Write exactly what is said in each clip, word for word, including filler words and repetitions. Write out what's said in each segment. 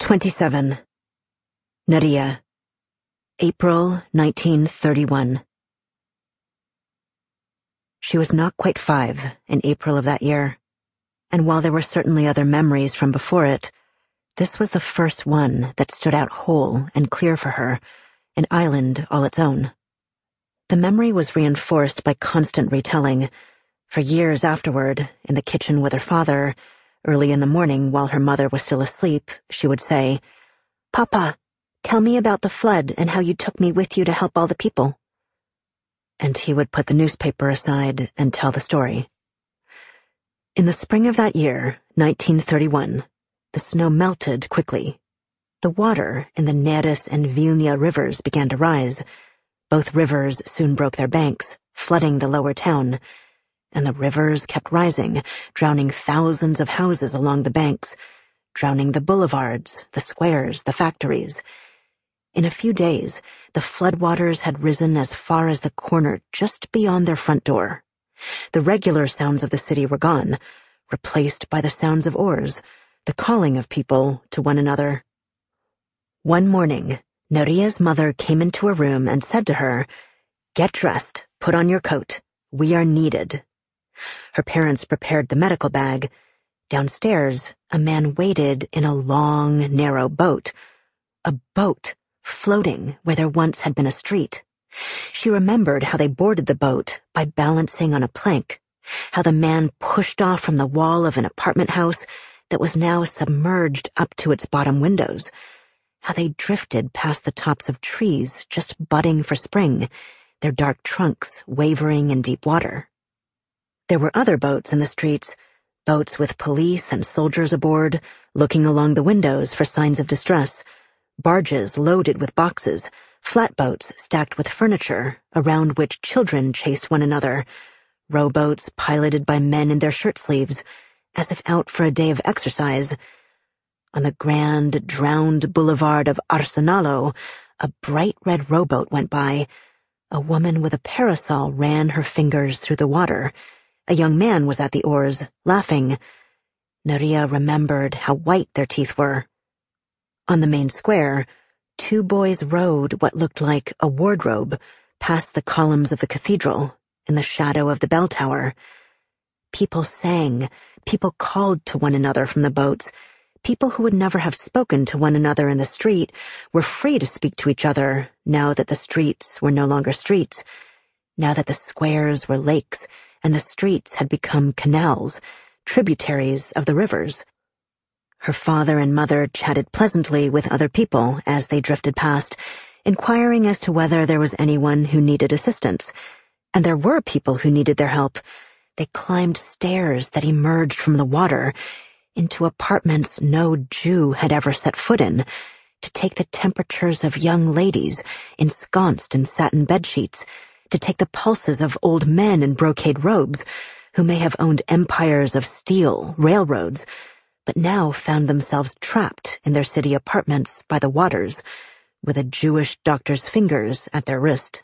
twenty-seven. Nadia. April nineteen thirty-one. She was not quite five in April of that year, and while there were certainly other memories from before it, this was the first one that stood out whole and clear for her, an island all its own. The memory was reinforced by constant retelling. For years afterward, in the kitchen with her father, early in the morning while her mother was still asleep, she would say, "Papa, tell me about the flood and how you took me with you to help all the people." And he would put the newspaper aside and tell the story. In the spring of that year, nineteen thirty-one, the snow melted quickly. The water in the Neris and Vilnia rivers began to rise. Both rivers soon broke their banks, flooding the lower town, and the rivers kept rising, drowning thousands of houses along the banks, drowning the boulevards, the squares, the factories. In a few days, the floodwaters had risen as far as the corner just beyond their front door. The regular sounds of the city were gone, replaced by the sounds of oars, the calling of people to one another. One morning, Naria's mother came into her room and said to her, "Get dressed, put on your coat. We are needed." Her parents prepared the medical bag. Downstairs, a man waited in a long, narrow boat. A boat floating where there once had been a street. She remembered how they boarded the boat by balancing on a plank, how the man pushed off from the wall of an apartment house that was now submerged up to its bottom windows, how they drifted past the tops of trees just budding for spring, their dark trunks wavering in deep water. There were other boats in the streets, boats with police and soldiers aboard, looking along the windows for signs of distress, barges loaded with boxes, flatboats stacked with furniture, around which children chased one another, rowboats piloted by men in their shirt sleeves, as if out for a day of exercise. On the grand, drowned boulevard of Arsenalo, a bright red rowboat went by. A woman with a parasol ran her fingers through the water. A young man was at the oars, laughing. Naria remembered how white their teeth were. On the main square, two boys rowed what looked like a wardrobe past the columns of the cathedral, in the shadow of the bell tower. People sang, people called to one another from the boats. People who would never have spoken to one another in the street were free to speak to each other now that the streets were no longer streets, now that the squares were lakes and the streets had become canals, tributaries of the rivers. Her father and mother chatted pleasantly with other people as they drifted past, inquiring as to whether there was anyone who needed assistance. And there were people who needed their help. They climbed stairs that emerged from the water into apartments no Jew had ever set foot in, to take the temperatures of young ladies ensconced in satin bedsheets, to take the pulses of old men in brocade robes, who may have owned empires of steel, railroads, but now found themselves trapped in their city apartments by the waters, with a Jewish doctor's fingers at their wrist.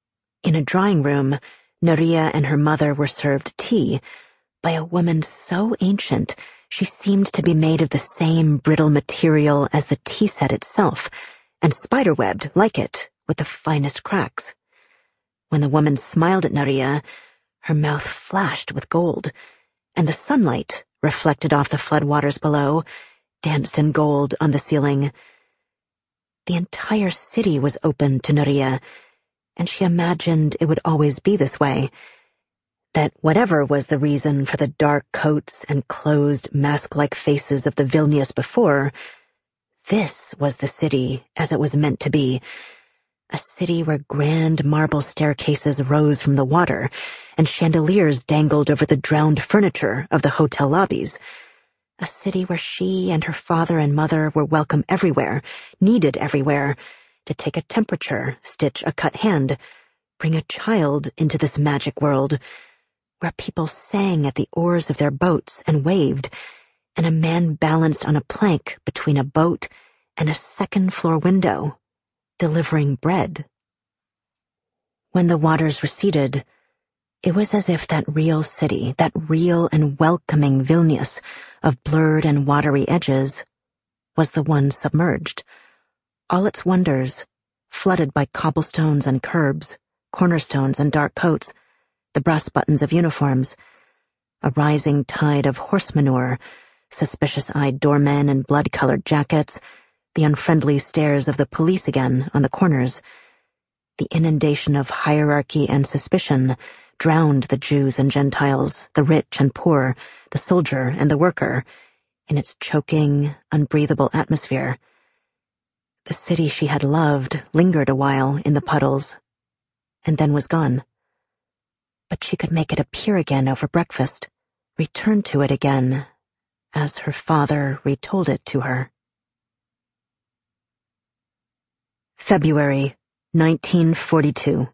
In a drawing room, Naria and her mother were served tea by a woman so ancient she seemed to be made of the same brittle material as the tea set itself, and spiderwebbed like it with the finest cracks. When the woman smiled at Naria, her mouth flashed with gold, and the sunlight, reflected off the floodwaters below, danced in gold on the ceiling. The entire city was open to Naria, and she imagined it would always be this way, that whatever was the reason for the dark coats and closed mask-like faces of the Vilnius before, this was the city as it was meant to be, a city where grand marble staircases rose from the water and chandeliers dangled over the drowned furniture of the hotel lobbies, a city where she and her father and mother were welcome everywhere, needed everywhere, to take a temperature, stitch a cut hand, bring a child into this magic world, where people sang at the oars of their boats and waved, and a man balanced on a plank between a boat and a second-floor window, delivering bread. When the waters receded, it was as if that real city, that real and welcoming Vilnius of blurred and watery edges, was the one submerged. All its wonders, flooded by cobblestones and curbs, cornerstones and dark coats, the brass buttons of uniforms, a rising tide of horse manure, suspicious-eyed doormen in blood-colored jackets, the unfriendly stares of the police again on the corners. The inundation of hierarchy and suspicion drowned the Jews and Gentiles, the rich and poor, the soldier and the worker, in its choking, unbreathable atmosphere. The city she had loved lingered a while in the puddles, and then was gone. But she could make it appear again over breakfast, return to it again, as her father retold it to her. February nineteen forty-two.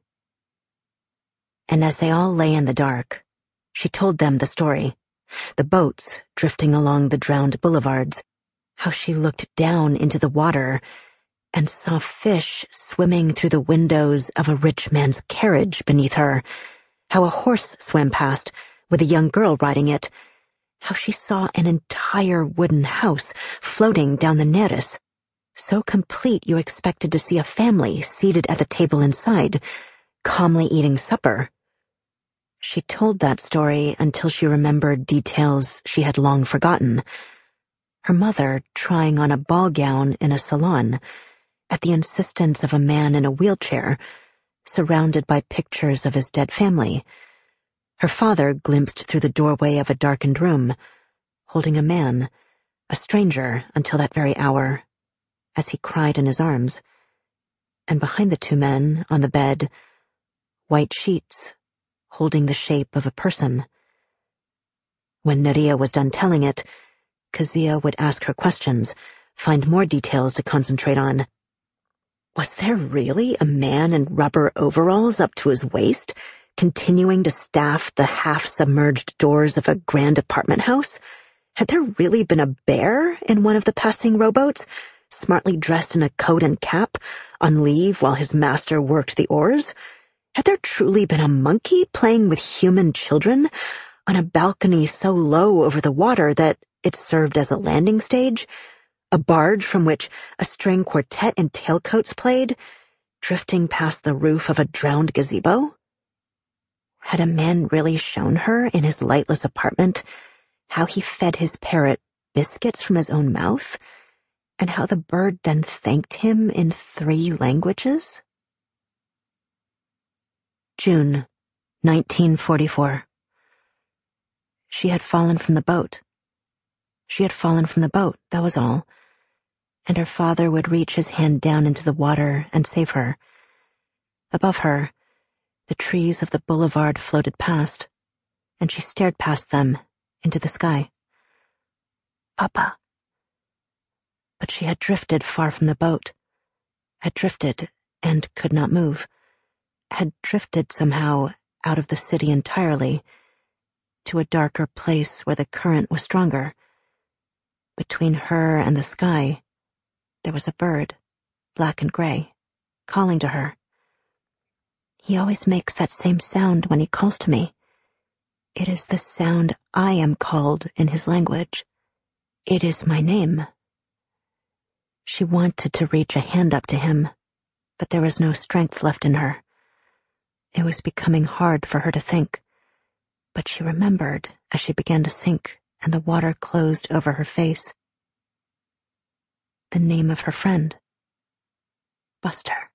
And as they all lay in the dark, she told them the story, the boats drifting along the drowned boulevards, how she looked down into the water and saw fish swimming through the windows of a rich man's carriage beneath her, how a horse swam past with a young girl riding it, how she saw an entire wooden house floating down the Neris, so complete you expected to see a family seated at the table inside, calmly eating supper. She told that story until she remembered details she had long forgotten. Her mother trying on a ball gown in a salon, at the insistence of a man in a wheelchair, surrounded by pictures of his dead family. Her father glimpsed through the doorway of a darkened room, holding a man, a stranger until that very hour, as he cried in his arms. And behind the two men, on the bed, white sheets, holding the shape of a person. When Neria was done telling it, Kezia would ask her questions, find more details to concentrate on. Was there really a man in rubber overalls up to his waist, continuing to staff the half-submerged doors of a grand apartment house? Had there really been a bear in one of the passing rowboats, smartly dressed in a coat and cap, on leave while his master worked the oars? Had there truly been a monkey playing with human children on a balcony so low over the water that it served as a landing stage? A barge from which a string quartet in tailcoats played, drifting past the roof of a drowned gazebo? Had a man really shown her in his lightless apartment how he fed his parrot biscuits from his own mouth, and how the bird then thanked him in three languages? June nineteen forty-four. She had fallen from the boat. She had fallen from the boat, that was all, and her father would reach his hand down into the water and save her. Above her, the trees of the boulevard floated past, and she stared past them into the sky. Papa. But she had drifted far from the boat, had drifted and could not move, had drifted somehow out of the city entirely, to a darker place where the current was stronger. Between her and the sky, there was a bird, black and gray, calling to her. He always makes that same sound when he calls to me. It is the sound I am called in his language. It is my name. She wanted to reach a hand up to him, but there was no strength left in her. It was becoming hard for her to think, but she remembered as she began to sink and the water closed over her face. The name of her friend, Buster.